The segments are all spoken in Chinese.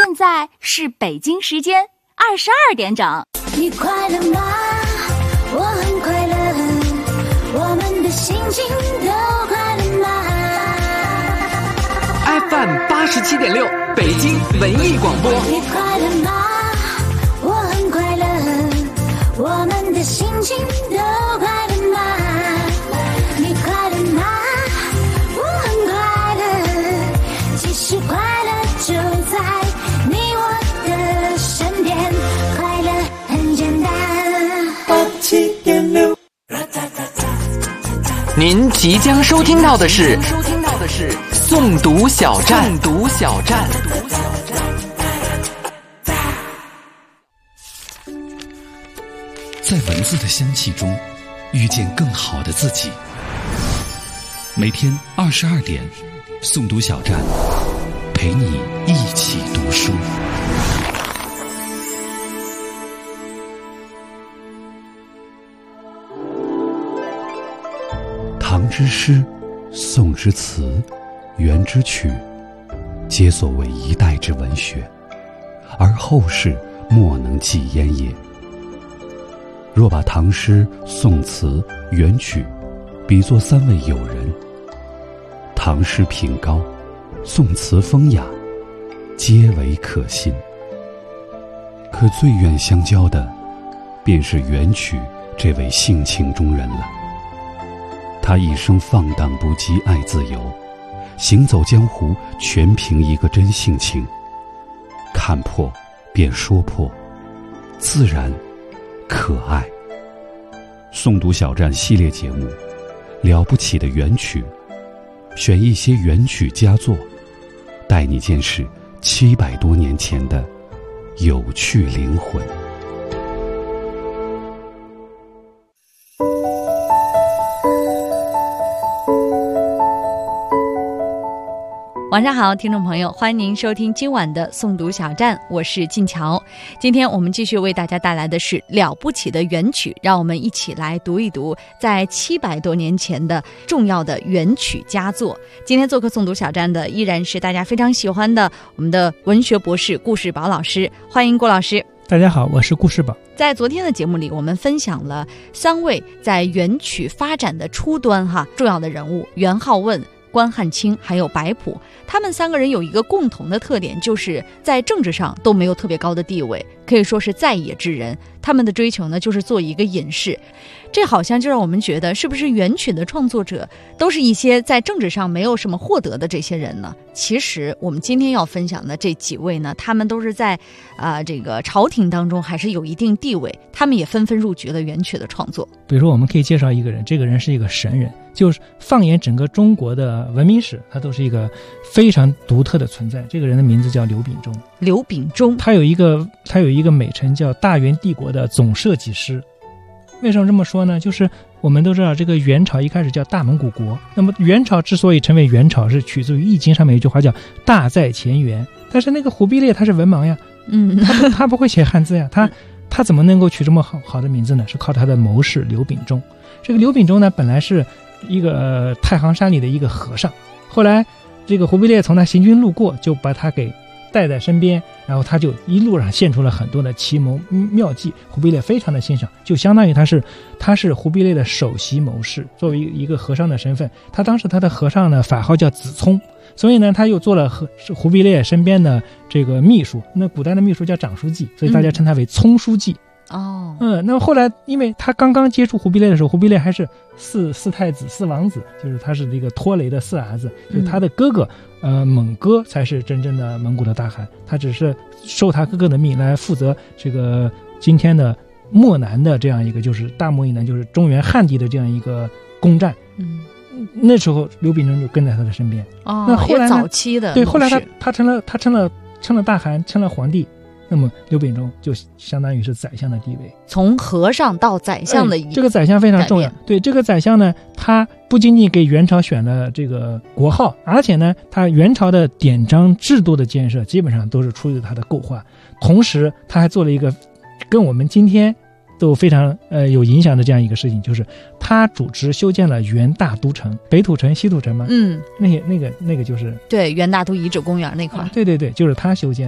现在是北京时间22点整。 你快乐吗？我很快乐，我们的心情都快乐吗？ FM 87.6北京文艺广播。 你快乐吗？我很快乐，我们的心情都快乐吗？你快乐吗？我很快乐，其实快乐就在你我的身边，快乐很简单。87.6。 您即将收听到的是诵读小站。 在文字的香气中遇见更好的自己。每天22点，诵读小站陪你一起读书。唐之诗，宋之词，元之曲，皆所谓一代之文学，而后世莫能继焉也。若把唐诗、宋词、元曲比作三位友人，唐诗品高，宋词风雅，皆为可信。可最愿相交的，便是元曲这位性情中人了。他一生放荡不羁，爱自由，行走江湖全凭一个真性情，看破便说破，自然可爱。诵读小站系列节目，了不起的元曲，选一些元曲佳作，带你见识700多年前的有趣灵魂。 晚上好，听众朋友，欢迎您收听今晚的诵读小站，我是静乔。今天我们继续为大家带来的是了不起的元曲，让我们一起来读一读在700多年前的重要的元曲佳作。今天做客诵读小站的依然是大家非常喜欢的我们的文学博士顾世宝老师，欢迎顾老师。 大家好，我是顾世宝。 在昨天的节目里，我们分享了3位在元曲发展的初端重要的人物，元好问、关汉卿还有白朴。他们3个人有一个共同的特点，就是在政治上都没有特别高的地位，可以说是在野之人。他们的追求呢，就是做一个隐士。这好像就让我们觉得，是不是元曲的创作者都是一些在政治上没有什么获得的这些人呢？其实我们今天要分享的这几位呢，他们都是在这个朝廷当中还是有一定地位，他们也纷纷入局了元曲的创作。 比如说我们可以介绍一个人，这个人是一个神人，就是放眼整个中国的文明史，他都是一个非常独特的存在。这个人的名字叫刘秉忠。 刘秉忠他有一个美称叫大元帝国的总摄己师。为什么这么说呢？就是我们都知道这个元朝一开始叫大蒙古国，那么元朝之所以成为元朝，是取自于易经上面有一句话叫大在前元。但是那个忽必烈他是文盲呀，他不会写汉字呀，他怎么能够取这么好的名字呢？是靠他的谋士刘秉忠。这个刘秉忠呢，本来是一个太行山里的一个和尚，后来这个忽必烈从他行军路过，就把他给带在身边，然后他就一路上献出了很多的奇谋妙计，忽必烈非常的欣赏，就相当于他是忽必烈的首席谋士。作为一个和尚的身份，他当时他的和尚呢法号叫子聪，所以呢他又做了忽必烈身边的这个秘书，那古代的秘书叫长书记，所以大家称他为聪书记。那么后来因为他刚刚接触忽必烈的时候，忽必烈还是四太子四王子，就是他是这个拖雷的4儿子，就是他的哥哥蒙哥才是真正的蒙古的大汗，他只是受他哥哥的命来负责这个今天的漠南的这样一个，就是大漠以南，就是中原汉地的这样一个攻占。那时候刘秉忠就跟在他的身边。那后来早期的对，后来他成了大汗，成了皇帝。那么刘秉忠就相当于是宰相的地位， 从和尚到宰相的这个宰相非常重要。对，这个宰相呢，他不仅仅给元朝选了这个国号，而且呢，他元朝的典章制度的建设基本上都是出自他的构画。同时，他还做了一个跟我们今天都非常有影响的这样一个事情，就是他主持修建了元大都城，北土城、西土城嘛。那个就是对元大都遗址公园那块。 对，就是他修建的。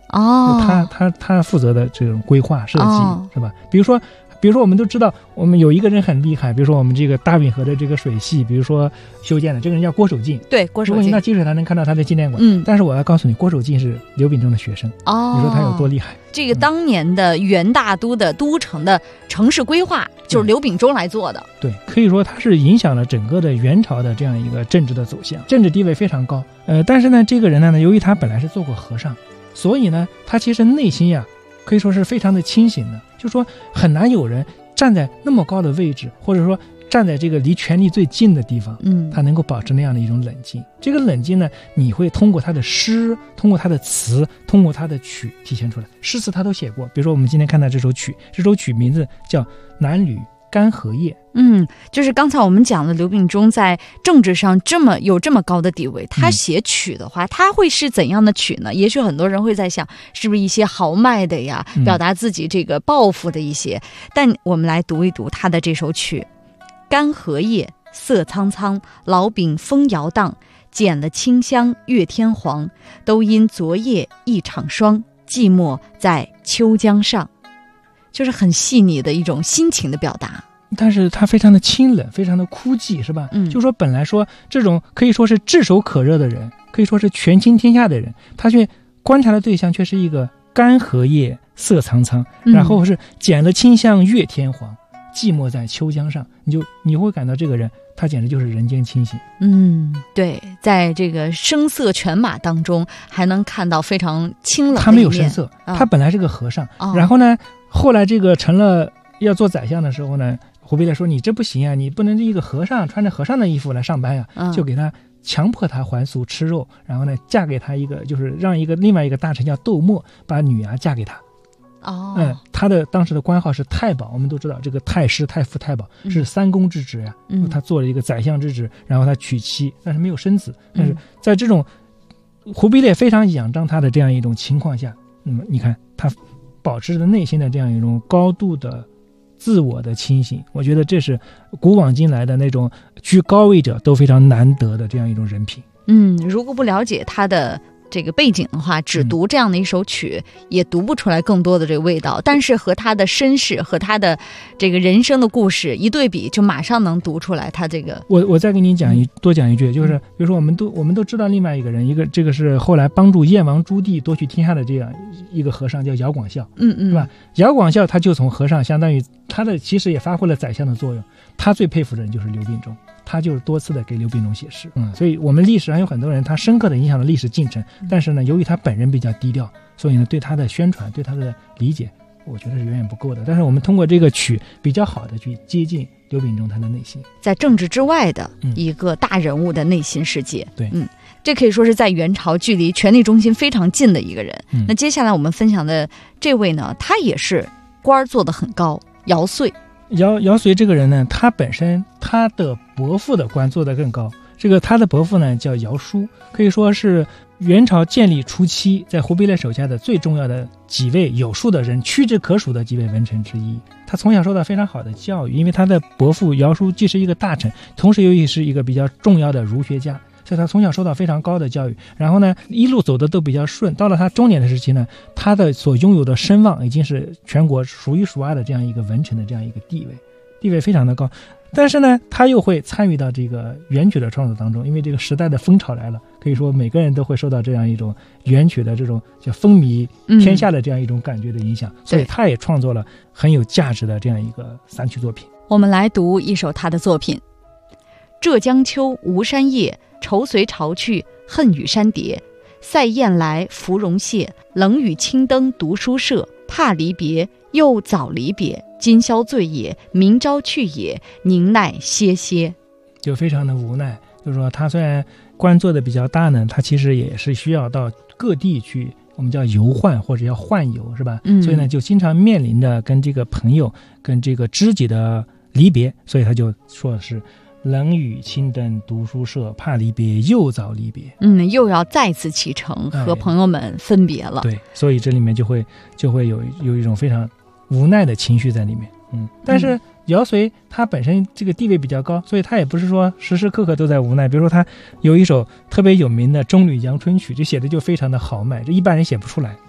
哦， 他负责的这种规划设计、 哦是吧？比如说我们都知道，我们有一个人很厉害，比如说我们这个大运河的这个水系，比如说修建的这个人叫郭守敬。 对，郭守敬如果你到。积水潭能看到他的纪念馆，但是我要告诉你，郭守敬是刘秉忠的学生。 哦， 你说他有多厉害？ 这个当年的元大都的都城的城市规划就是刘秉忠来做的。 对，可以说他是影响了整个的元朝的这样一个政治的走向，政治地位非常高。但是呢，这个人呢，由于他本来是做过和尚，所以呢，他其实内心呀，可以说是非常的清醒的。就说很难有人站在那么高的位置，或者说站在这个离权力最近的地方，他能够保持那样的一种冷静。这个冷静呢，你会通过他的诗，通过他的词，通过他的曲体现出来。诗词他都写过，比如说我们今天看到这首曲名字叫《南吕干荷叶》。 就是刚才我们讲的刘秉忠在政治上有这么高的地位，他写曲的话，他会是怎样的曲呢？也许很多人会在想，是不是一些豪迈的呀，表达自己这个抱负的一些。但我们来读一读他的这首曲：干荷叶色苍苍，老柄风摇荡，剪了清香月天黄，都因昨夜一场霜，寂寞在秋江上。就是很细腻的一种心情的表达， 但是他非常的清冷，非常的枯寂，是吧？就说本来说这种可以说是炙手可热的人，可以说是权倾天下的人，他却观察的对象却是一个干荷叶色苍苍，然后是剪了清香月天黄，寂寞在秋江上。你会感到这个人他简直就是人间清醒。 对，在这个声色犬马当中还能看到非常清冷的一面。 他没有声色，他本来是个和尚，然后呢后来这个成了要做宰相的时候呢，忽必烈说你这不行啊，你不能一个和尚穿着和尚的衣服来上班呀，就给他强迫他还俗吃肉，然后呢嫁给他一个，就是让另外一个大臣叫窦默把女儿嫁给他。他的当时的官号是太保，我们都知道这个太师、太傅、太保是三公之职呀。他做了一个宰相之职，然后他娶妻，但是没有生子。但是在这种忽必烈非常仰仗他的这样一种情况下，那么你看他保持着内心的这样一种高度的自我的清醒，我觉得这是古往今来的那种居高位者都非常难得的这样一种人品。 如果不了解他的这个背景的话，只读这样的一首曲，也读不出来更多的这个味道。但是和他的身世和他的这个人生的故事一对比，就马上能读出来他这个。 我再给你多讲一句，就是比如说我们都知道另外一个人，这个是后来帮助燕王朱棣夺取天下的这样一个和尚，叫姚广孝，是吧？姚广孝他就从和尚，相当于他的其实也发挥了宰相的作用。他最佩服的人就是刘秉忠，他就是多次的给刘秉忠写诗。所以我们历史上有很多人，他深刻的影响了历史进程，但是呢，由于他本人比较低调，所以呢，对他的宣传，对他的理解，我觉得是远远不够的。但是我们通过这个曲比较好的去接近刘秉忠他的内心， 在政治之外的一个大人物的内心世界。 对， 这可以说是在元朝距离权力中心非常近的一个人。那接下来我们分享的这位呢，他也是官做得很高，姚遂。 姚遂这个人呢，他本身他的伯父的官做得更高。这个他的伯父呢叫姚舒，可以说是元朝建立初期在忽必烈手下的最重要的几位有数的人，屈指可数的几位文臣之一。他从小受到非常好的教育，因为他的伯父姚舒既是一个大臣，同时又是一个比较重要的儒学家，所以他从小受到非常高的教育，然后呢一路走的都比较顺。到了他中年的时期呢，他的所拥有的声望已经是全国数一数二的这样一个文臣的这样一个地位非常的高。但是呢，他又会参与到这个元曲的创作当中，因为这个时代的风潮来了，可以说每个人都会受到这样一种元曲的这种叫风靡天下的这样一种感觉的影响，所以他也创作了很有价值的这样一个散曲作品。 我们来读一首他的作品：浙江秋吴山夜，愁随潮去恨与山叠。塞雁来芙蓉谢，冷雨青灯读书舍。怕离别又早离别，今宵醉也，明朝去也，宁奈歇歇。 就非常的无奈，就是说他虽然官做的比较大呢，他其实也是需要到各地去，我们叫游宦或者叫宦游，是吧？所以呢就经常面临着跟这个朋友跟这个知己的离别，所以他就说是冷雨青灯读书舍，怕离别又早离别。 又要再次启程和朋友们分别了。 对，所以这里面就会有一种非常无奈的情绪在里面。但是姚遂他本身这个地位比较高，所以他也不是说时时刻刻都在无奈。比如说他有一首特别有名的《中吕阳春曲》，这写的就非常的豪迈，这一般人写不出来。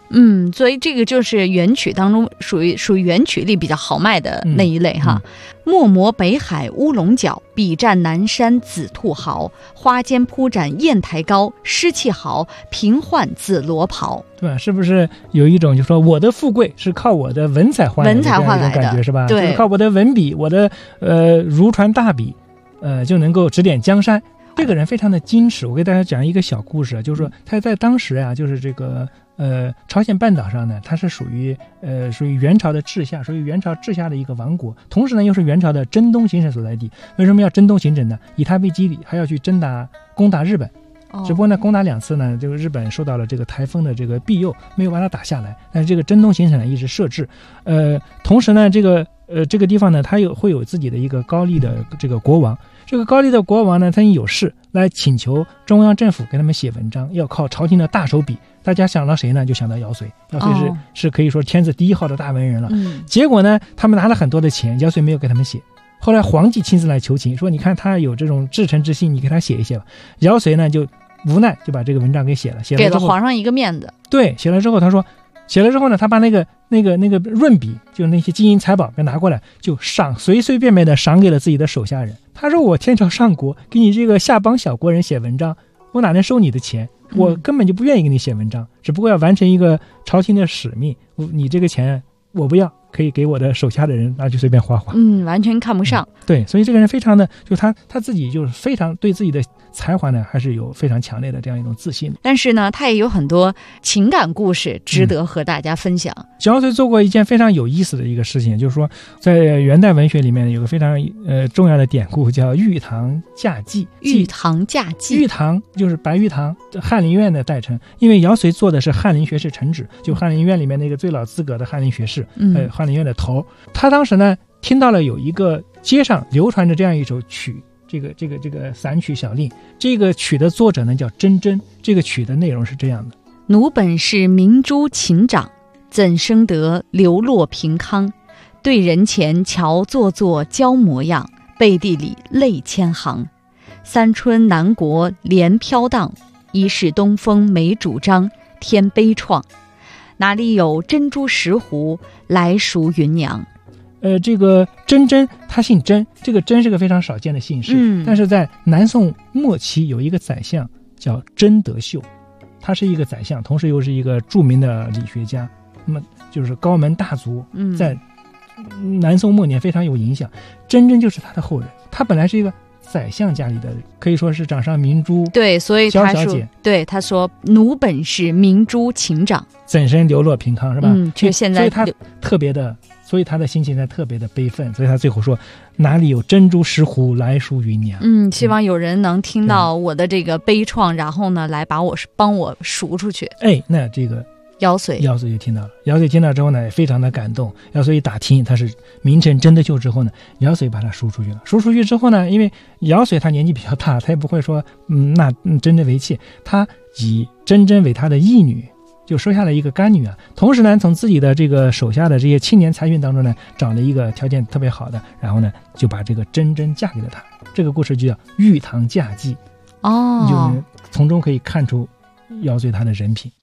所以这个就是元曲当中属于元曲里比较豪迈的那一类哈。墨磨北海乌龙角，笔战南山紫兔毫。花间铺展砚台高，湿气豪，平换紫罗袍。 对吧？是不是有一种就是说我的富贵是靠我的文采换来的这样一种感觉，是吧？ 对， 就是靠我的文笔，我的如传大笔，就能够指点江山。这个人非常的矜持。我给大家讲一个小故事，就是说他在当时啊，就是这个朝鲜半岛上呢，它是属于元朝的治下，属于元朝治下的一个王国，同时呢又是元朝的征东行省所在地。为什么要征东行省呢？以它为基底，还要去攻打日本。只不过呢，攻打2次呢，这个日本受到了这个台风的这个庇佑，没有把它打下来。但是这个征东行省呢一直设置，同时呢，这个地方呢，它会有自己的一个高丽的这个国王。这个高丽的国王呢，他有事来请求中央政府给他们写文章，要靠朝廷的大手笔。大家想到谁呢？就想到姚绥。姚绥是可以说天字第1号的大文人了。结果呢，他们拿了很多的钱，姚绥没有给他们写。后来皇帝亲自来求情，说你看他有这种至诚之心，你给他写一写吧。姚绥呢就无奈就把这个文章给写了给了皇上一个面子。 对，写了之后他说，写了之后呢，他把那个润笔，就是那些金银财宝给拿过来，就随随便便的赏给了自己的手下人。他说我天朝上国给你这个下邦小国人写文章，我哪能收你的钱？我根本就不愿意给你写文章，只不过要完成一个朝廷的使命。你这个钱我不要，可以给我的手下的人拿去随便花花。 完全看不上。 对，所以这个人非常的，就他自己就是非常对自己的才华呢，还是有非常强烈的这样一种自信。 但是呢，他也有很多情感故事值得和大家分享。 姚绥做过一件非常有意思的一个事情，就是说在元代文学里面有个非常重要的典故，叫玉堂嫁妓。 玉堂嫁妓， 玉堂就是白玉堂，翰林院的代称。因为姚绥做的是翰林学士承旨，就翰林院里面那个最老资格的翰林学士，翰林院的头。他当时呢听到了有一个街上流传着这样一首曲，这个散曲小令。这个曲的作者呢叫甄真。这个曲的内容是这样的： 奴本是明珠琴掌，怎生得流落平康？对人前瞧做作娇模样，背地里泪千行。三春南国莲飘荡，一世东风没主张，天悲怆。哪里有珍珠石斛，来赎芸娘？ 这个甄真他姓甄，这个甄是个非常少见的姓氏。但是在南宋末期有一个宰相叫甄德秀，他是一个宰相，同时又是一个著名的理学家，那么就是高门大族，在南宋末年非常有影响。甄真就是他的后人，他本来是一个宰相家里的，可以说是掌上明珠。 对，所以他说，对，他说奴本是明珠琴掌， 怎生流落平康，是吧？ 就现在， 所以他特别的，所以他的心情在特别的悲愤，所以他最后说哪里有珍珠石斛，来赎芸娘。 希望有人能听到我的这个悲怆，然后呢来帮我赎出去。 那这个姚绥就听到了。姚绥听到之后呢，也非常的感动。姚绥一打听他是名臣甄德秀之后呢，姚绥把他赎出去了。赎出去之后呢，因为姚绥他年纪比较大，他也不会说纳甄真为妾，他以甄真为他的义女，就收下了一个干女啊。同时呢，从自己的这个手下的这些青年才俊当中呢，找了一个条件特别好的，然后呢就把这个甄真嫁给了他。这个故事就叫玉堂嫁妓。你就能从中可以看出姚绥他的人品。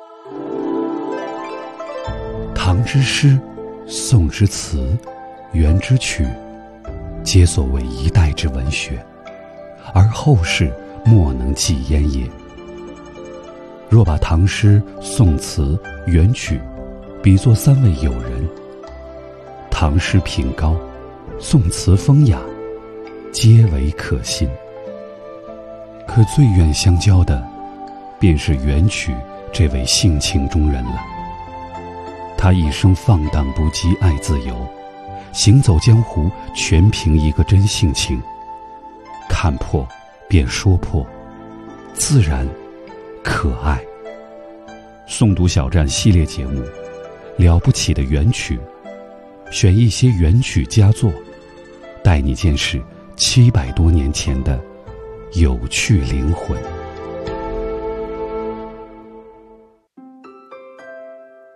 唐之诗，宋之词，元之曲，皆所谓一代之文学，而后世莫能继焉也。若把唐诗、宋词、元曲比作3位友人，唐诗品高，宋词风雅，皆为可信。可最愿相交的，便是元曲这位性情中人了。他一生放荡不羁，爱自由，行走江湖全凭一个真性情，看破便说破，自然可爱。诵读小站系列节目，了不起的元曲，选一些元曲佳作，带你见识700多年前的有趣灵魂。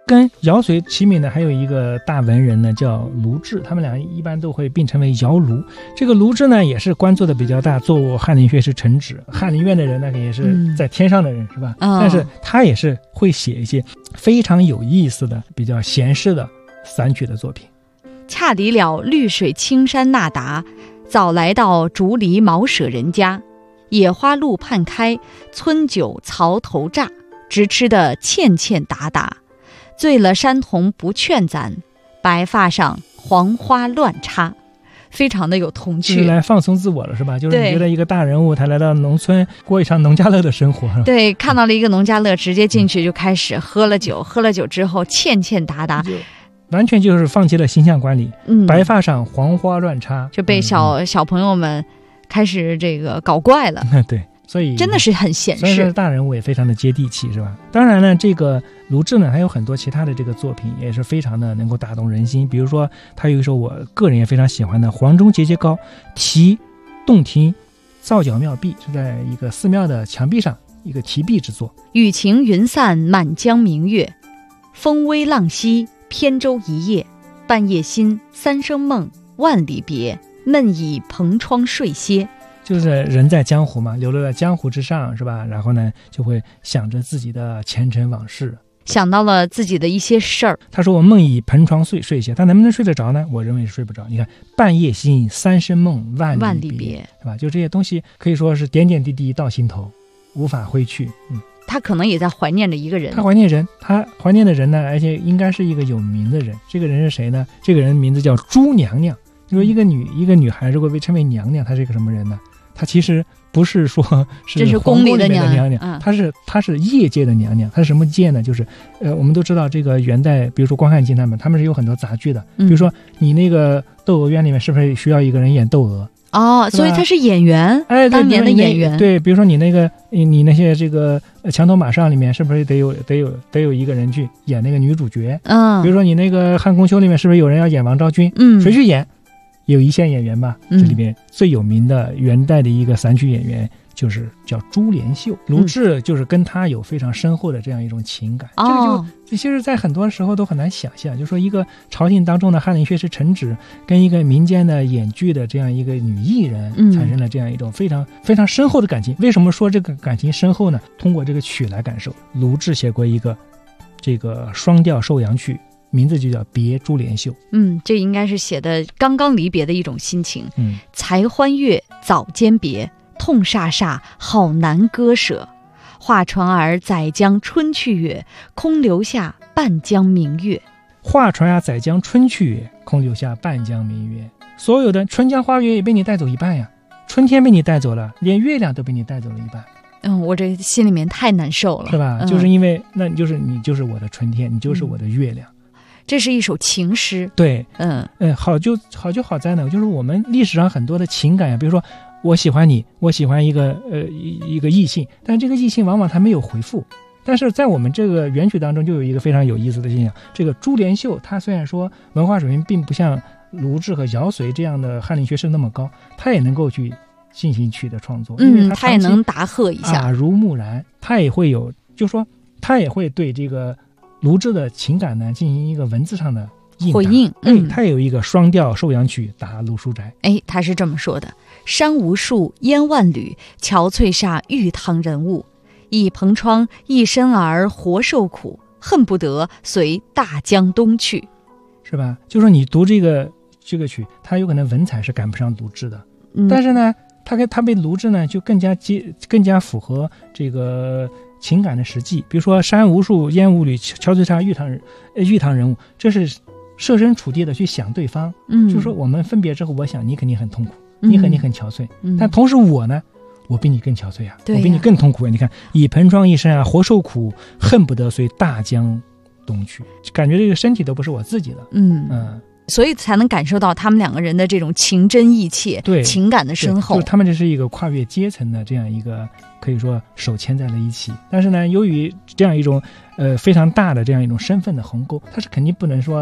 跟姚随齐名的还有一个大文人呢，叫卢志，他们俩一般都会并称为姚卢。这个卢志呢，也是官做的比较大，做翰林学士承旨。翰林院的人呢，也是在天上的人，是吧？但是他也是会写一些非常有意思的、比较闲适的散曲的作品。 恰抵了绿水青山那达，早来到竹篱茅舍人家，野花路畔开，村酒槽头炸，直吃的欠欠打打。醉了山童不劝咱，白发上黄花乱插，非常的有童趣， 就是来放松自我了，是吧？就是你觉得一个大人物他来到农村过一场农家乐的生活， 对，看到了一个农家乐，直接进去就开始喝了酒，喝了酒之后欠欠打打， 完全就是放弃了形象管理。白发上黄花乱插， 就被小朋友们开始这个搞怪了。 对，所以真的是很显示， 所以说大人物也非常的接地气，是吧？当然呢，这个卢志呢还有很多其他的这个作品也是非常的能够打动人心。比如说他有一首我个人也非常喜欢的《黄钟节节高》，题洞庭皂角妙壁，是在一个寺庙的墙壁上一个题壁之作。 雨晴云散满江明月，风微浪息扁舟一叶，半夜心三生梦，万里别，闷倚蓬窗睡歇。 就是人在江湖嘛，流落在江湖之上，是吧？然后呢，就会想着自己的前尘往事， 想到了自己的一些事儿。 他说我梦倚蓬窗睡歇，他能不能睡得着呢？我认为是睡不着。你看半夜心三生梦，万里别，是吧？就这些东西可以说是点点滴滴到心头，无法挥去。 他可能也在怀念着一个人， 他怀念人，他怀念的人呢，而且应该是一个有名的人。这个人是谁呢？这个人名字叫朱娘娘。你说一个女孩如果被称为娘娘，她是一个什么人呢？她其实不是说是宫里的娘娘，她是业界的娘娘。她是什么界呢？就是我们都知道这个元代，比如说关汉卿他们是有很多杂剧的，比如说你那个窦娥冤里面是不是需要一个人演窦娥？ 所以他是演员，当年的演员。 对，比如说你那些这个墙头马上里面是不是得有一个人去演那个女主角？比如说你那个汉宫秋里面是不是有人要演王昭君？谁去演？有一线演员吧。这里面最有名的元代的一个散曲演员就是叫朱连秀。卢志就是跟他有非常深厚的这样一种情感。这个就其实在很多时候都很难想象，就是说一个朝廷当中的翰林学士承旨跟一个民间的演剧的这样一个女艺人产生了这样一种非常非常深厚的感情。为什么说这个感情深厚呢？通过这个曲来感受。卢志写过一个这个双调收阳曲，名字就叫《别珠帘秀》。 这应该是写的刚刚离别的一种心情。才欢悦早间别，痛煞煞好难割舍。画船儿载江春去月，空留下半江明月。 画船啊载江春去月，空留下半江明月。所有的春江花月也被你带走一半呀，春天被你带走了，连月亮都被你带走了一半。 我这心里面太难受了， 是吧？就是因为那你就是我的春天，你就是我的月亮。 这是一首情诗。 对，好就好在呢，就是我们历史上很多的情感呀，比如说我喜欢你，我喜欢一个异性，但这个异性往往他没有回复。但是在我们这个元曲当中就有一个非常有意思的现象，这个朱连秀他虽然说文化水平并不像卢志和姚随这样的翰林学士那么高，他也能够去进行曲的创作，因为他也能答贺一下， 耳濡目染，他也会有，就说他也会对这个卢志的情感呢进行一个文字上的回应。 他也有一个双调收阳曲答鲁书斋。 他是这么说的：山无数烟万缕，憔悴煞玉堂人物。一蓬窗一身儿活受苦，恨不得随大江东去。 是吧？就说你读这个曲，他有可能文采是赶不上卢志的，但是呢他被卢志呢就更加符合这个情感的实际。比如说山无数烟无缕，憔悴煞玉堂人物，这是设身处地的去想对方。就是说我们分别之后，我想你肯定很痛苦，你肯定很憔悴，但同时我呢，我比你更憔悴啊，我比你更痛苦啊。你看以蓬窗一身啊，活受苦，恨不得随大江东去，感觉这个身体都不是我自己的。 所以才能感受到他们两个人的这种情真意切，对情感的深厚。 就是他们这是一个跨越阶层的这样一个，可以说手牵在了一起。但是呢，由于这样一种非常大的这样一种身份的鸿沟，他是肯定不能说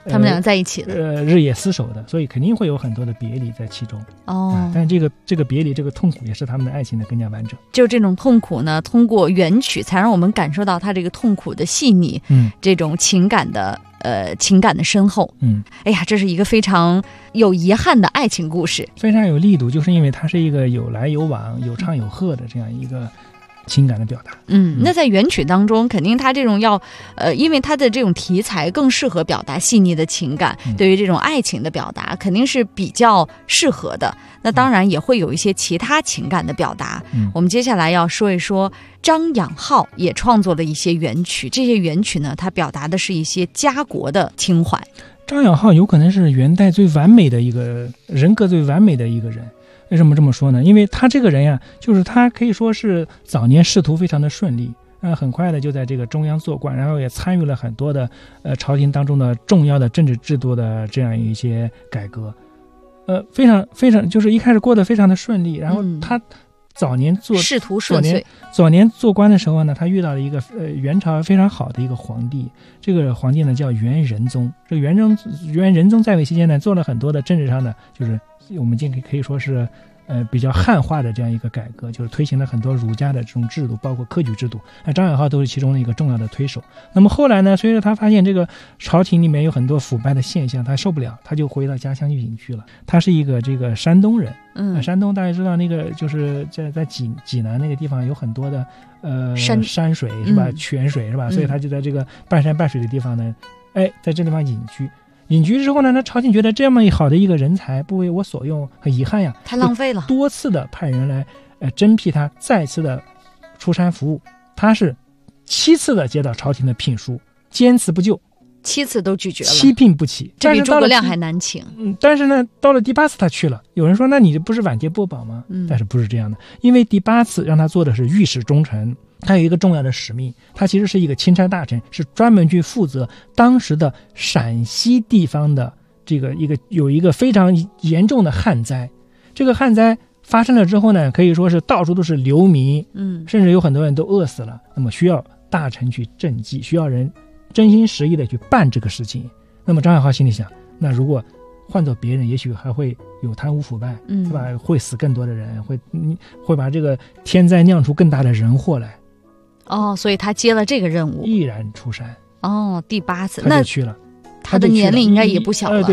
他们两个在一起的， 日夜厮守的，所以肯定会有很多的别离在其中。但是这个别离，这个痛苦也是他们的爱情的更加完整。 就这种痛苦呢，通过原曲才让我们感受到他这个痛苦的细腻，这种情感的深厚。哎呀，这是一个非常有遗憾的爱情故事， 非常有力度，就是因为它是一个有来有往、有唱有和的这样一个情感的表达。 那在原曲当中，肯定它这种因为它的这种题材更适合表达细腻的情感，对于这种爱情的表达肯定是比较适合的。那当然也会有一些其他情感的表达。我们接下来要说一说张养浩也创作了一些原曲，这些原曲呢，它表达的是一些家国的情怀。 张养浩有可能是元代最完美的一个人格，最完美的一个人。为什么这么说呢？因为他这个人呀，就是他可以说是早年仕途非常的顺利，很快的就在这个中央做官，然后也参与了很多的朝廷当中的重要的政治制度的这样一些改革，非常就是一开始过得非常的顺利。然后他早年仕途顺遂， 早年做官的时候呢，他遇到了一个元朝非常好的一个皇帝，这个皇帝呢叫元仁宗。这个元仁宗在位期间呢，做了很多的政治上的，就是我们今天可以说是比较汉化的这样一个改革，就是推行了很多儒家的这种制度，包括科举制度。张养浩都是其中的一个重要的推手。那么后来呢，随着他发现这个朝廷里面有很多腐败的现象，他受不了，他就回到家乡去隐居了。他是一个这个山东人，山东大家知道那个就是在济南那个地方有很多的山水是吧，泉水是吧，所以他就在这个半山半水的地方呢，在这地方隐居。隐居之后呢，那朝廷觉得这么好的一个人才不为我所用，很遗憾呀， 太浪费了， 多次的派人来征辟他，再次的出山服务。他是7次的接到朝廷的聘书，坚持不就 ，7次都拒绝了， 七聘不起， 这比诸葛亮还难请。 但是呢，到了第8次他去了，有人说那你不是晚节不保吗？但是不是这样的，因为第8次让他做的是御史中丞。他有一个重要的使命，他其实是一个钦差大臣，是专门去负责当时的陕西地方的有一个非常严重的旱灾。这个旱灾发生了之后呢，可以说是到处都是流民，甚至有很多人都饿死了。那么需要大臣去赈济，需要人真心实意的去办这个事情。那么张养浩心里想，那如果换做别人，也许还会有贪污腐败，是吧？会死更多的人，会把这个天灾酿出更大的人祸来。 所以他接了这个任务， 毅然出山。 第8次他就去了。 他的年龄应该也不小了。 对，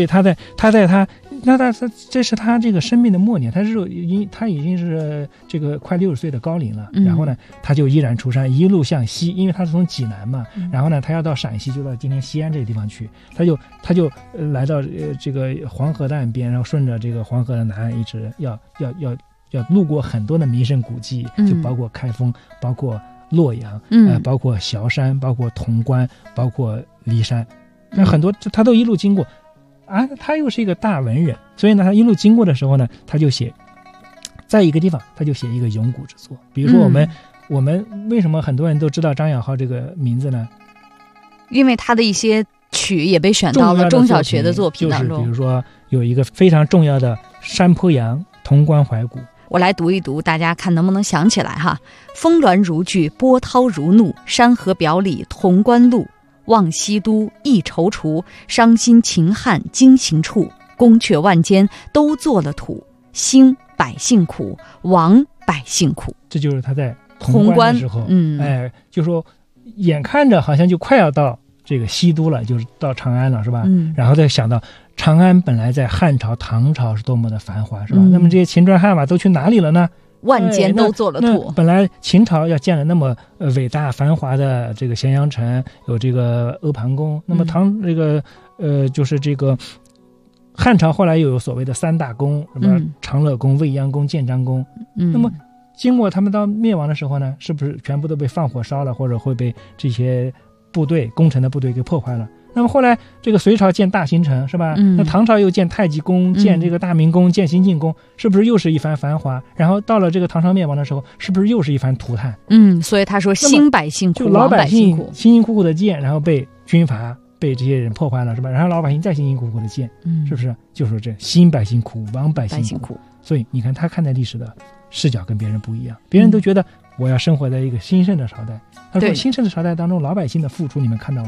这是他这个生命的末年，他已经是这个快60岁的高龄了。然后呢，他就毅然出山，一路向西，因为他是从济南嘛。然后呢，他要到陕西，就到今天西安这个地方去。他就来到这个黄河的岸边，然后顺着这个黄河的南岸，一直要路过很多的名胜古迹，就包括开封，包括洛阳，包括崤山，包括潼关，包括骊山，那很多他都一路经过。他又是一个大文人，所以呢，他一路经过的时候呢，他就写，在一个地方他就写一个咏古之作。比如说我们为什么很多人都知道张养浩这个名字呢？ 因为他的一些曲也被选到了中小学的作品当中， 就是比如说有一个非常重要的《山坡羊》《潼关怀古》。 我来读一读，大家看能不能想起来哈。峰峦如炬，波涛如怒，山河表里潼关路。望西都亦踌躇，伤心秦汉经行处。宫阙万间都做了土，兴百姓苦，亡百姓苦。 这就是他在潼关的时候，就说眼看着好像就快要到这个西都了，就是到长安了，是吧？然后再想到长安本来在汉朝、唐朝是多么的繁华，是吧？那么这些秦砖汉瓦都去哪里了呢？ 万间都做了土。 本来秦朝要建了那么伟大繁华的这个咸阳城，有这个阿房宫。那么就是这个汉朝后来又有所谓的3大宫，什么长乐宫、未央宫、建章宫。那么经过他们到灭亡的时候呢，是不是全部都被放火烧了，或者会被这些攻城的部队给破坏了？那么后来这个隋朝建大兴城，是吧？那唐朝又建太极宫，建这个大明宫，建兴庆宫，是不是又是一番繁华？然后到了这个唐朝灭亡的时候，是不是又是一番涂炭？ 所以他说兴百姓苦， 就老百姓辛辛苦苦的建，然后被军阀被这些人破坏了，是吧？然后老百姓再辛辛苦苦的建，是不是？就是这兴百姓苦，亡百姓苦。所以你看他看待历史的视角跟别人不一样，别人都觉得我要生活在一个兴盛的朝代。他说兴盛的朝代当中，老百姓的付出你们看到了吗？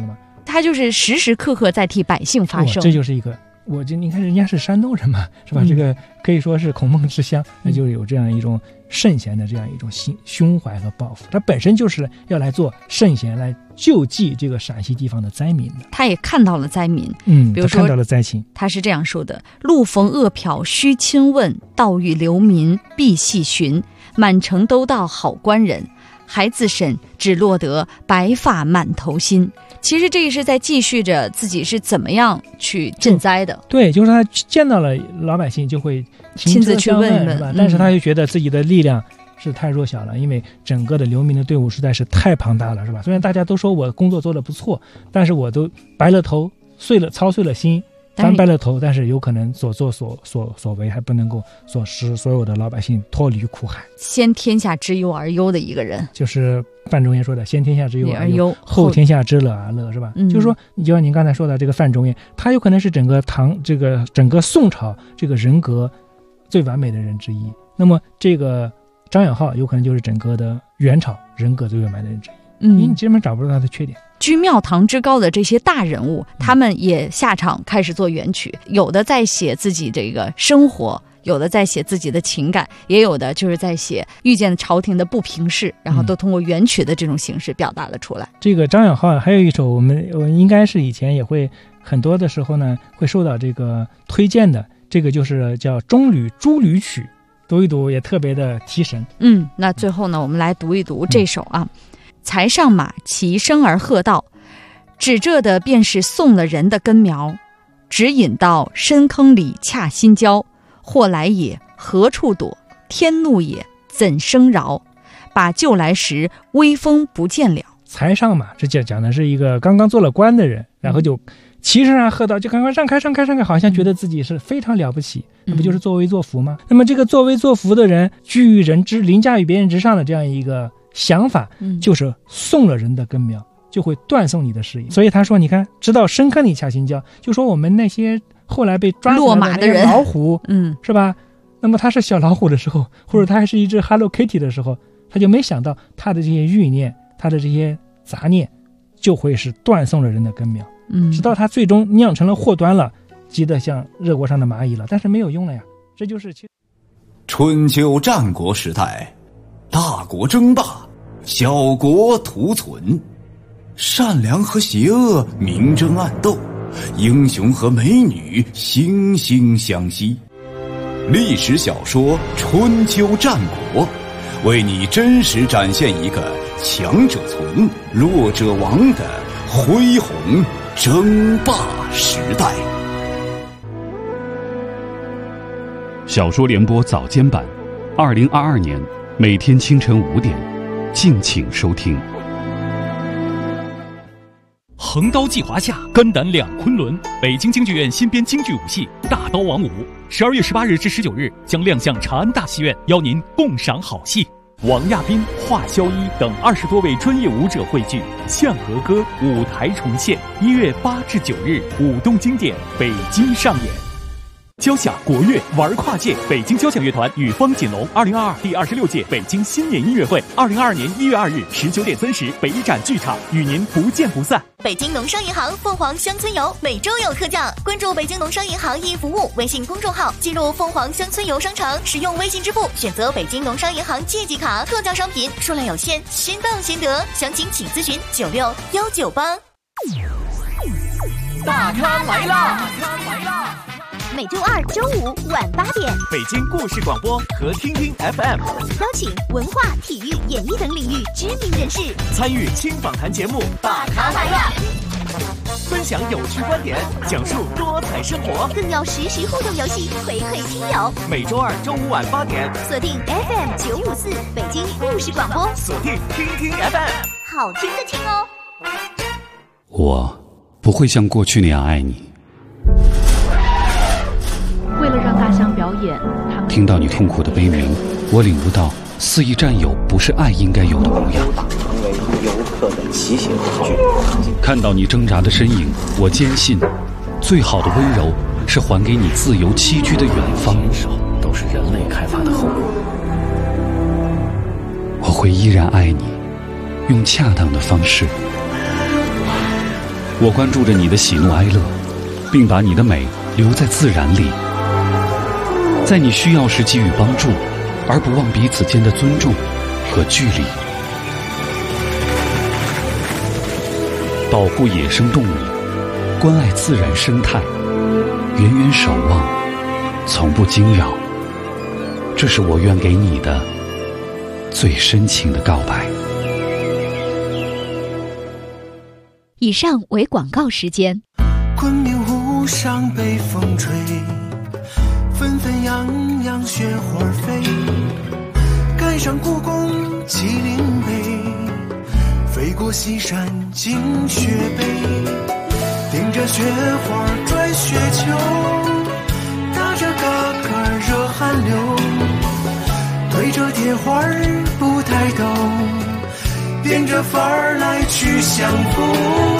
他就是时时刻刻在替百姓发声。 这就是一个，你看人家是山东人嘛，是吧？这个可以说是孔孟之乡，那就有这样一种圣贤的这样一种胸怀和抱负。他本身就是要来做圣贤，来救济这个陕西地方的灾民的。 他也看到了灾民，比如说他看到了灾情。 他是这样说的：路逢恶殍须亲问，道遇流民必细寻。满城都道好官人，还自审只落得白发满头新。其实这也是在继续着自己是怎么样去赈灾的。 对，就是他见到了老百姓就会亲自去问一问， 是吧？但是他又觉得自己的力量是太弱小了，因为整个的流民的队伍实在是太庞大了，是吧？虽然大家都说我工作做得不错，但是我都白了头，操碎了心，咱白了头，但是有可能所作所为还不能够所使所有的老百姓脱离苦海。 先天下之忧而忧的一个人， 就是范仲淹说的先天下之忧而忧，后天下之乐而乐，是吧？就是说，就像您刚才说的这个范仲淹，他有可能是整个整个宋朝这个人格最完美的人之一。那么这个张养浩有可能就是整个的元朝人格最完美的人之一。你基本找不到他的缺点。 居庙堂之高的这些大人物，他们也下场开始做元曲，有的在写自己这个生活，有的在写自己的情感，也有的就是在写遇见朝廷的不平事，然后都通过元曲的这种形式表达了出来。 这个张养浩还有一首我应该是以前也会很多的时候呢会受到这个推荐的，这个就是叫《中吕诸吕曲》，读一读也特别的提神。 那最后呢，我们来读一读这首啊。才上马，齐声而喝道：“指这的便是送了人的根苗，只引到深坑里恰心焦。或来也，何处躲？天怒也，怎生饶？把救来时，威风不见了。” 才上马，这讲的是一个刚刚做了官的人，然后就齐声而喝道，就赶快让开，好像觉得自己是非常了不起，那不就是作威作福吗？那么这个作威作福的人，居于人之，凌驾于别人之上的这样一个想法，就是送了人的根苗，就会断送你的事业。所以他说，你看，直到深坑里恰心焦，就说我们那些后来被抓落马的人， 老虎，是吧？那么他是小老虎的时候，或者他还是一只 Hello Kitty 的时候，他就没想到他的这些欲念，他的这些杂念，就会是断送了人的根苗。直到他最终酿成了祸端了，急得像热锅上的蚂蚁了，但是没有用了呀。这就是春秋战国时代，大国争霸，小国图存，善良和邪恶明争暗斗，英雄和美女惺惺相惜。历史小说《春秋战国》，为你真实展现一个强者存，弱者亡的恢宏争霸时代。 小说联播早间版，2022年每天清晨5点，敬请收听。 横刀继华夏，肝胆两昆仑。北京京剧院新编京剧舞戏《大刀王五》，12月18日至19日将亮相长安大戏院，邀您共赏好戏。王亚斌、华萧一等20多位专业舞者汇聚，相和歌舞台重现。1月8至9日，舞动经典北京上演。交响国乐玩跨界，北京交响乐团与方锦龙2022第26届北京新年音乐会，2022年1月2日19点30北展剧场，与您不见不散。 北京农商银行凤凰乡村游每周有特价，关注北京农商银行一服务微信公众号，进入凤凰乡村游商城，使用微信支付选择北京农商银行借记卡，特价商品数量有限，先到先得，详情请咨询96198。 大咖来啦！ 每周二、周五晚8点， 北京故事广播和听听 FM 邀请文化、体育、演艺等领域知名人士参与轻访谈节目《 大咖来了》， 分享有趣观点，讲述多彩生活， 更要实时互动游戏，回馈听友。 每周二、周五晚8点， 锁定 FM 954北京故事广播， 锁定听听 FM， 好听的听哦。 我不会像过去那样爱你。 为了让大象表演，他们听到你痛苦的悲鸣，我领悟到肆意占有不是爱应该有的模样。 成为游客的骑行道具。 看到你挣扎的身影，我坚信，最好的温柔是还给你自由栖居的远方。 都是人类开发的后果。 我会依然爱你，用恰当的方式。 我关注着你的喜怒哀乐，并把你的美留在自然里，在你需要时给予帮助，而不忘彼此间的尊重和距离。保护野生动物，关爱自然生态，远远守望，从不惊扰，这是我愿给你的最深情的告白。 以上为广告时间。 昆明湖上北风吹，纷纷扬扬雪花飞，赶上故宫麒麟碑，飞过西山进雪北，顶着雪花拽雪球，打着嘎嘎热汗流，对着铁花不抬头，变着法儿来去相逢。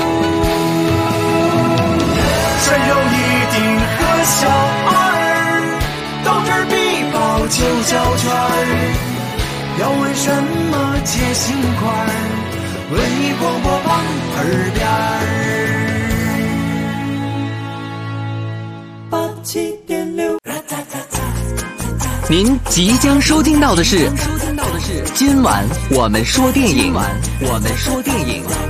山有一定和小二，斗智必报九角圈儿。要问什么解心块，问你广播旁耳边儿。87.6。 您即将收听到的是今晚我们说电影。